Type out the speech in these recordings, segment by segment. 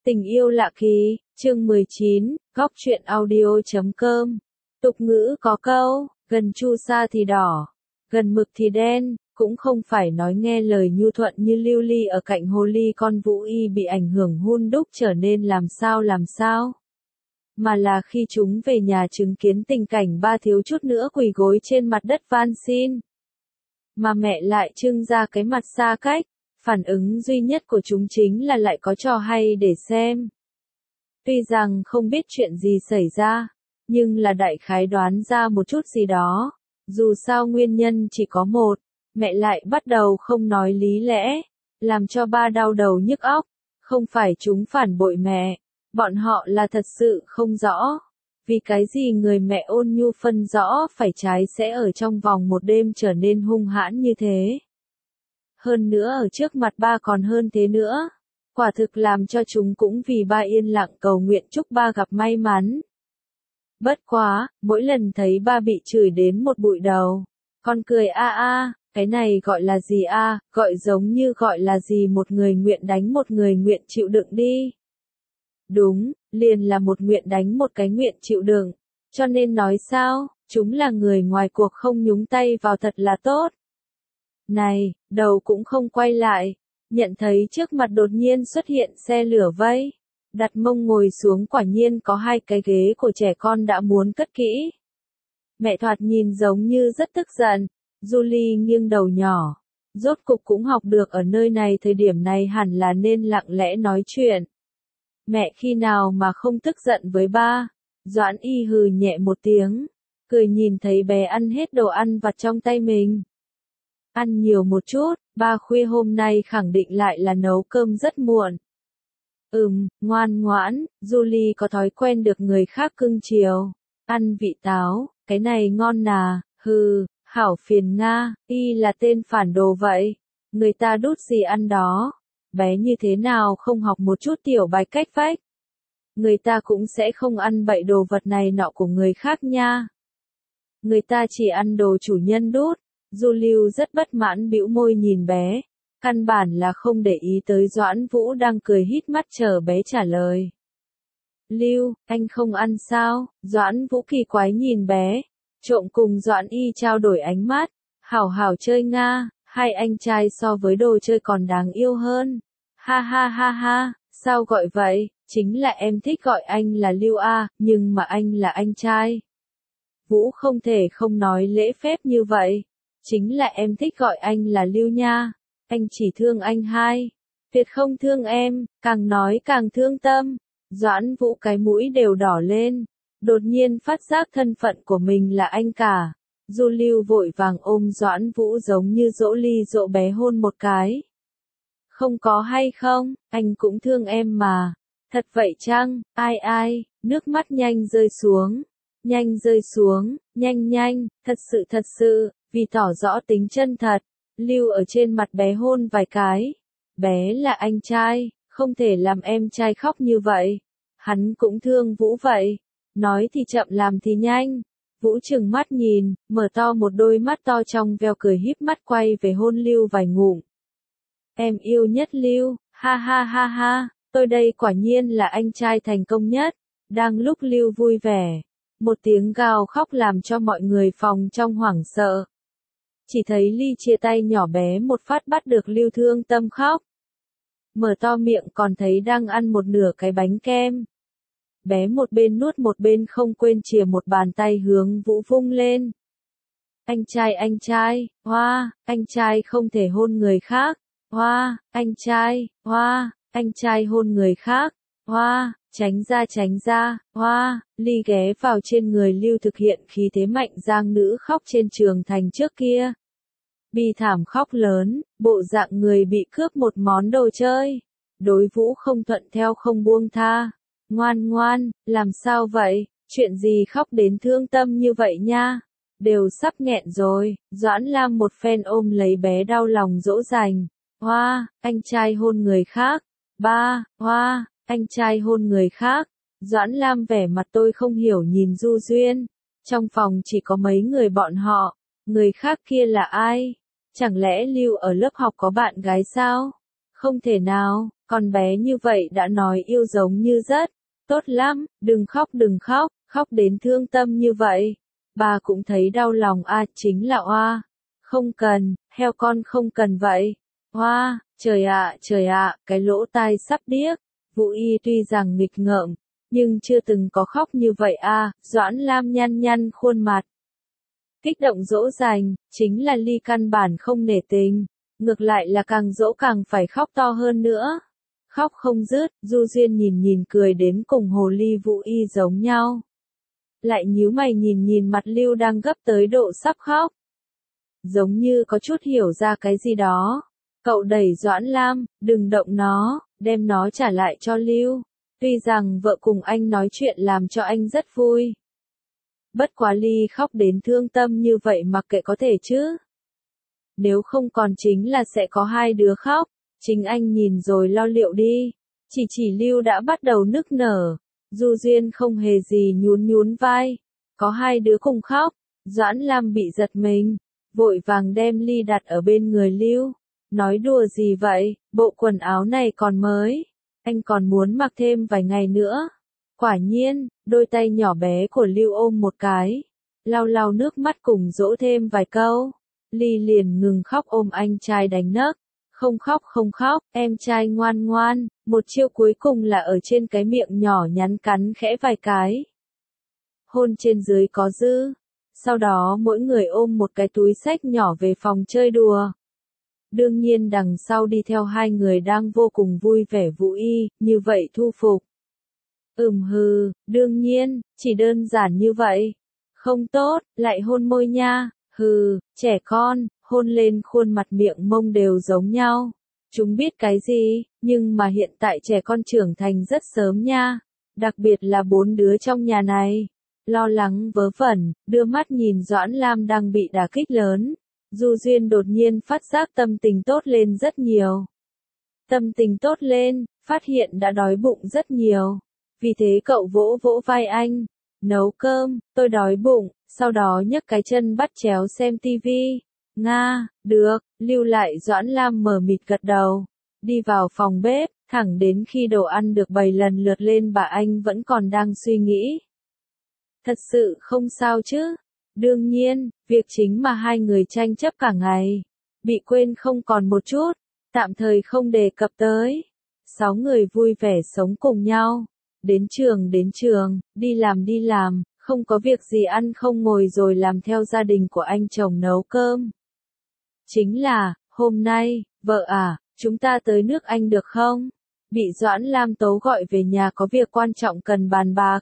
Tình yêu lạ kỳ, chương 19, góc truyện audio.com. Tục ngữ có câu, gần chu sa thì đỏ, gần mực thì đen, cũng không phải nói nghe lời nhu thuận như Lưu Ly ở cạnh hồ ly con Vũ Y bị ảnh hưởng hun đúc trở nên làm sao. Mà là khi chúng về nhà chứng kiến tình cảnh ba thiếu chút nữa quỳ gối trên mặt đất van xin. Mà mẹ lại trưng ra cái mặt xa cách. Phản ứng duy nhất của chúng chính là lại có trò hay để xem. Tuy rằng không biết chuyện gì xảy ra, nhưng là đại khái đoán ra một chút gì đó. Dù sao nguyên nhân chỉ có một, mẹ lại bắt đầu không nói lý lẽ, làm cho ba đau đầu nhức óc. Không phải chúng phản bội mẹ, bọn họ là thật sự không rõ. Vì cái gì người mẹ ôn nhu phân rõ phải trái sẽ ở trong vòng một đêm trở nên hung hãn như thế. Hơn nữa ở trước mặt ba còn hơn thế nữa. Quả thực làm cho chúng cũng vì ba yên lặng cầu nguyện chúc ba gặp may mắn. Bất quá, mỗi lần thấy ba bị chửi đến một bụi đầu, con cười cái này gọi là gì gọi giống như gọi là gì một người nguyện đánh một người nguyện chịu đựng đi. Đúng, liền là một nguyện đánh một cái nguyện chịu đựng, cho nên nói sao, chúng là người ngoài cuộc không nhúng tay vào thật là tốt. Này, đầu cũng không quay lại, nhận thấy trước mặt đột nhiên xuất hiện xe lửa vây, đặt mông ngồi xuống quả nhiên có hai cái ghế của trẻ con đã muốn cất kỹ. Mẹ thoạt nhìn giống như rất tức giận, Julie nghiêng đầu nhỏ, rốt cục cũng học được ở nơi này thời điểm này hẳn là nên lặng lẽ nói chuyện. Mẹ khi nào mà không tức giận với ba, Doãn Y hừ nhẹ một tiếng, cười nhìn thấy bé ăn hết đồ ăn vặt trong tay mình. Ăn nhiều một chút, ba khuya hôm nay khẳng định lại là nấu cơm rất muộn. Ngoan ngoãn, Julie có thói quen được người khác cưng chiều. Ăn vị táo, cái này ngon nà, hảo phiền Nga, Y là tên phản đồ vậy. Người ta đút gì ăn đó. Bé như thế nào không học một chút tiểu bài cách vách. Người ta cũng sẽ không ăn bậy đồ vật này nọ của người khác nha. Người ta chỉ ăn đồ chủ nhân đút. Du Lưu rất bất mãn bĩu môi nhìn bé, căn bản là không để ý tới Doãn Vũ đang cười hít mắt chờ bé trả lời. Lưu, anh không ăn sao? Doãn Vũ kỳ quái nhìn bé, trộm cùng Doãn Y trao đổi ánh mắt, hảo hảo chơi Nga, hai anh trai so với đồ chơi còn đáng yêu hơn. Ha, sao gọi vậy? Chính là em thích gọi anh là Lưu nhưng mà anh là anh trai. Vũ không thể không nói lễ phép như vậy. Chính là em thích gọi anh là Lưu nha, anh chỉ thương anh hai, tuyệt không thương em, càng nói càng thương tâm. Doãn Vũ cái mũi đều đỏ lên, đột nhiên phát giác thân phận của mình là anh cả. Du Lưu vội vàng ôm Doãn Vũ giống như dỗ ly dỗ bé hôn một cái. Không có hay không, anh cũng thương em mà. Thật vậy chăng, ai, nước mắt nhanh rơi xuống, nhanh, thật sự. Vì tỏ rõ tính chân thật, Lưu ở trên mặt bé hôn vài cái. Bé là anh trai, không thể làm em trai khóc như vậy. Hắn cũng thương Vũ vậy. Nói thì chậm làm thì nhanh. Vũ trừng mắt nhìn, mở to một đôi mắt to trong veo cười híp mắt quay về hôn Lưu vài ngụm. Em yêu nhất Lưu, ha, tôi đây quả nhiên là anh trai thành công nhất. Đang lúc Lưu vui vẻ, một tiếng gào khóc làm cho mọi người phòng trong hoảng sợ. Chỉ thấy Ly chia tay nhỏ bé một phát bắt được Lưu thương tâm khóc. Mở to miệng còn thấy đang ăn một nửa cái bánh kem. Bé một bên nuốt một bên không quên chìa một bàn tay hướng Vũ vung lên. Anh trai, anh trai không thể hôn người khác. Anh trai hôn người khác. Tránh ra, Ly ghé vào trên người Lưu thực hiện khí thế mạnh giang nữ khóc trên trường thành trước kia. Bi thảm khóc lớn, bộ dạng người bị cướp một món đồ chơi. Đối Vũ không thuận theo không buông tha. Ngoan, làm sao vậy, chuyện gì khóc đến thương tâm như vậy nha. Đều sắp nghẹn rồi, Doãn Lam một phen ôm lấy bé đau lòng dỗ dành. Anh trai hôn người khác. Anh trai hôn người khác. Doãn Lam vẻ mặt tôi không hiểu nhìn Du Duyên. Trong phòng chỉ có mấy người bọn họ. Người khác kia là ai? Chẳng lẽ Lưu ở lớp học có bạn gái sao? Không thể nào, Con bé như vậy đã nói yêu giống như rất. Tốt lắm, đừng khóc, khóc đến thương tâm như vậy. Bà cũng thấy đau lòng chính là oa. Không cần, heo con không cần vậy. Oa, trời ạ, cái lỗ tai sắp điếc. Vũ Y tuy rằng nghịch ngợm, nhưng chưa từng có khóc như vậy Doãn Lam nhăn nhăn khuôn mặt. Kích động dỗ dành, chính là Ly căn bản không nể tình, ngược lại là càng dỗ càng phải khóc to hơn nữa. Khóc không dứt, Du Duyên nhìn cười đến cùng hồ ly Vũ Y giống nhau. Lại nhíu mày nhìn mặt Lưu đang gấp tới độ sắp khóc. Giống như có chút hiểu ra cái gì đó. Cậu đẩy Doãn Lam, đừng động nó, đem nó trả lại cho Lưu. Tuy rằng vợ cùng anh nói chuyện làm cho anh rất vui. Bất quá Ly khóc đến thương tâm như vậy mặc kệ có thể chứ. Nếu không còn chính là sẽ có hai đứa khóc. Chính anh nhìn rồi lo liệu đi. Chỉ Lưu đã bắt đầu nức nở. Du Duyên không hề gì nhún vai. Có hai đứa cùng khóc. Doãn Lam bị giật mình. Vội vàng đem Ly đặt ở bên người Lưu. Nói đùa gì vậy, bộ quần áo này còn mới. Anh còn muốn mặc thêm vài ngày nữa. Quả nhiên, đôi tay nhỏ bé của Lưu ôm một cái. Lau nước mắt cùng dỗ thêm vài câu. Ly liền ngừng khóc ôm anh trai đánh nấc. Không khóc, em trai ngoan, một chiêu cuối cùng là ở trên cái miệng nhỏ nhắn cắn khẽ vài cái. Hôn trên dưới có dư. Sau đó mỗi người ôm một cái túi xách nhỏ về phòng chơi đùa. Đương nhiên đằng sau đi theo hai người đang vô cùng vui vẻ Vũ Y, như vậy thu phục. Đương nhiên, chỉ đơn giản như vậy. Không tốt, lại hôn môi nha, trẻ con, hôn lên khuôn mặt miệng mông đều giống nhau. Chúng biết cái gì, nhưng mà hiện tại trẻ con trưởng thành rất sớm nha. Đặc biệt là 4 đứa trong nhà này. Lo lắng vớ vẩn, đưa mắt nhìn Doãn Lam đang bị đả kích lớn. Du Duyên đột nhiên phát giác tâm tình tốt lên rất nhiều. Tâm tình tốt lên, phát hiện đã đói bụng rất nhiều. Vì thế cậu vỗ vai anh. Nấu cơm, tôi đói bụng, sau đó nhấc cái chân bắt chéo xem tivi. Nga, được, lưu lại Doãn Lam mờ mịt gật đầu. Đi vào phòng bếp, thẳng đến khi đồ ăn được bày lần lượt lên bà anh vẫn còn đang suy nghĩ. Thật sự không sao chứ? Đương nhiên, việc chính mà hai người tranh chấp cả ngày. Bị quên không còn một chút, tạm thời không đề cập tới. 6 người vui vẻ sống cùng nhau. Đến trường, đi làm, không có việc gì ăn không ngồi rồi làm theo gia đình của anh chồng nấu cơm. Chính là, hôm nay, vợ chúng ta tới nước Anh được không? Bị Doãn Lam tố gọi về nhà có việc quan trọng cần bàn bạc.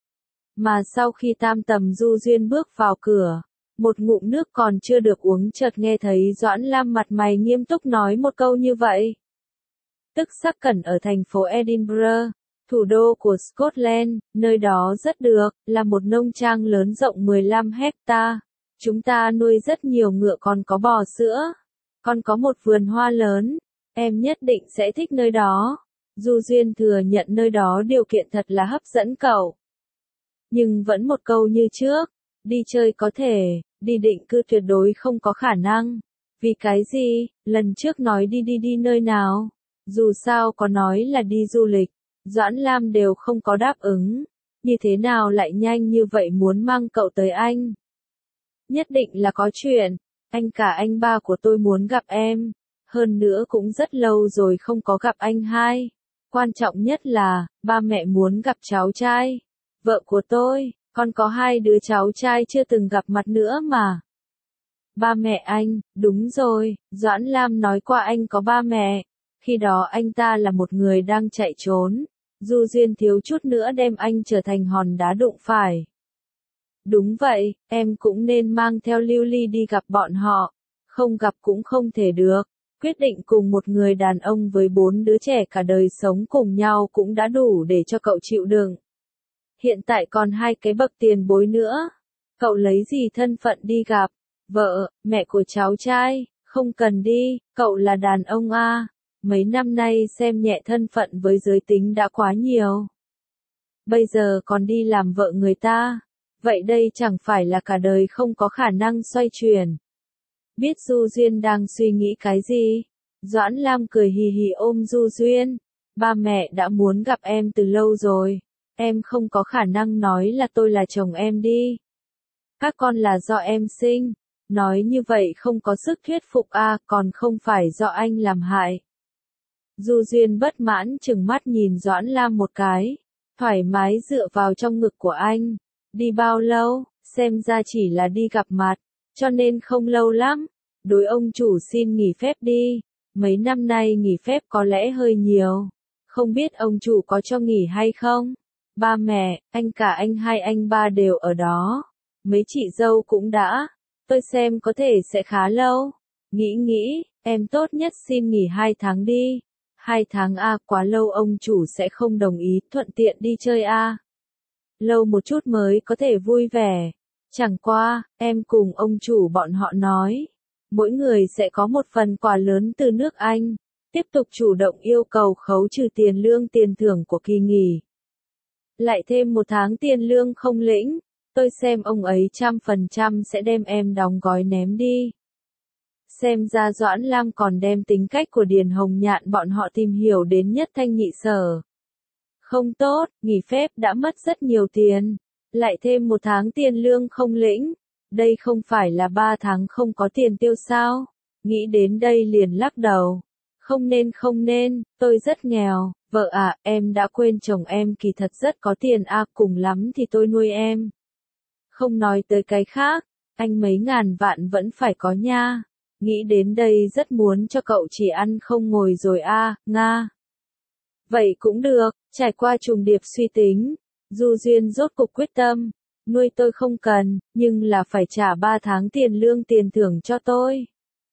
Mà sau khi tam tầm Du Duyên bước vào cửa, một ngụm nước còn chưa được uống chợt nghe thấy Doãn Lam mặt mày nghiêm túc nói một câu như vậy. Tức sắc cẩn ở thành phố Edinburgh, thủ đô của Scotland, nơi đó rất được, là một nông trang lớn rộng 15 hecta. Chúng ta nuôi rất nhiều ngựa còn có bò sữa. Còn có một vườn hoa lớn. Em nhất định sẽ thích nơi đó. Du Duyên thừa nhận nơi đó điều kiện thật là hấp dẫn cậu. Nhưng vẫn một câu như trước. Đi chơi có thể, đi định cư tuyệt đối không có khả năng. Vì cái gì, lần trước nói đi nơi nào. Dù sao có nói là đi du lịch. Doãn Lam đều không có đáp ứng. Như thế nào lại nhanh như vậy muốn mang cậu tới Anh? Nhất định là có chuyện. Anh cả anh ba của tôi muốn gặp em. Hơn nữa cũng rất lâu rồi không có gặp anh hai. Quan trọng nhất là, ba mẹ muốn gặp cháu trai. Vợ của tôi, còn có 2 đứa cháu trai chưa từng gặp mặt nữa mà. Ba mẹ anh, đúng rồi, Doãn Lam nói qua anh có ba mẹ. Khi đó anh ta là một người đang chạy trốn. Du Duyên thiếu chút nữa đem anh trở thành hòn đá đụng phải. Đúng vậy, em cũng nên mang theo Lưu Ly đi gặp bọn họ. Không gặp cũng không thể được. Quyết định cùng một người đàn ông với 4 đứa trẻ cả đời sống cùng nhau cũng đã đủ để cho cậu chịu đựng. Hiện tại còn 2 cái bậc tiền bối nữa. Cậu lấy gì thân phận đi gặp? Vợ, mẹ của cháu trai, không cần đi, cậu là đàn ông Mấy năm nay xem nhẹ thân phận với giới tính đã quá nhiều. Bây giờ còn đi làm vợ người ta. Vậy đây chẳng phải là cả đời không có khả năng xoay chuyển. Biết Du Duyên đang suy nghĩ cái gì? Doãn Lam cười hì hì ôm Du Duyên. Ba mẹ đã muốn gặp em từ lâu rồi. Em không có khả năng nói là tôi là chồng em đi. Các con là do em sinh. Nói như vậy không có sức thuyết phục à, còn không phải do anh làm hại. Du Duyên bất mãn chừng mắt nhìn Doãn Lam một cái, thoải mái dựa vào trong ngực của anh. Đi bao lâu, xem ra chỉ là đi gặp mặt, cho nên không lâu lắm. Đối ông chủ xin nghỉ phép đi, mấy năm nay nghỉ phép có lẽ hơi nhiều. Không biết ông chủ có cho nghỉ hay không? Ba mẹ, anh cả anh hai anh ba đều ở đó. Mấy chị dâu cũng đã. Tôi xem có thể sẽ khá lâu. Nghĩ, em tốt nhất xin nghỉ 2 tháng đi. 2 tháng à, quá lâu ông chủ sẽ không đồng ý, thuận tiện đi chơi à. Lâu một chút mới có thể vui vẻ. Chẳng qua, em cùng ông chủ bọn họ nói. Mỗi người sẽ có một phần quà lớn từ nước Anh. Tiếp tục chủ động yêu cầu khấu trừ tiền lương tiền thưởng của kỳ nghỉ. Lại thêm 1 tháng tiền lương không lĩnh. Tôi xem ông ấy 100% sẽ đem em đóng gói ném đi. Xem ra Doãn Lam còn đem tính cách của Điền Hồng Nhạn bọn họ tìm hiểu đến nhất thanh nhị sở. Không tốt, nghỉ phép đã mất rất nhiều tiền. Lại thêm 1 tháng tiền lương không lĩnh. Đây không phải là 3 tháng không có tiền tiêu sao? Nghĩ đến đây liền lắc đầu. Không nên, tôi rất nghèo. Vợ à, em đã quên chồng em kỳ thật rất có tiền à, cùng lắm thì tôi nuôi em. Không nói tới cái khác, anh mấy ngàn vạn vẫn phải có nha. Nghĩ đến đây rất muốn cho cậu chỉ ăn không ngồi rồi à, Nga. Vậy cũng được, trải qua trùng điệp suy tính. Du Duyên rốt cục quyết tâm. Nuôi tôi không cần, nhưng là phải trả 3 tháng tiền lương tiền thưởng cho tôi.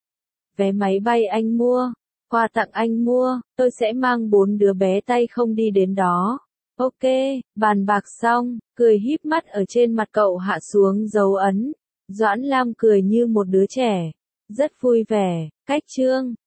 Vé máy bay anh mua, quà tặng anh mua, tôi sẽ mang 4 đứa bé tay không đi đến đó. Ok, bàn bạc xong, cười híp mắt ở trên mặt cậu hạ xuống dấu ấn. Doãn Lam cười như một đứa trẻ. Rất vui vẻ, cách chương.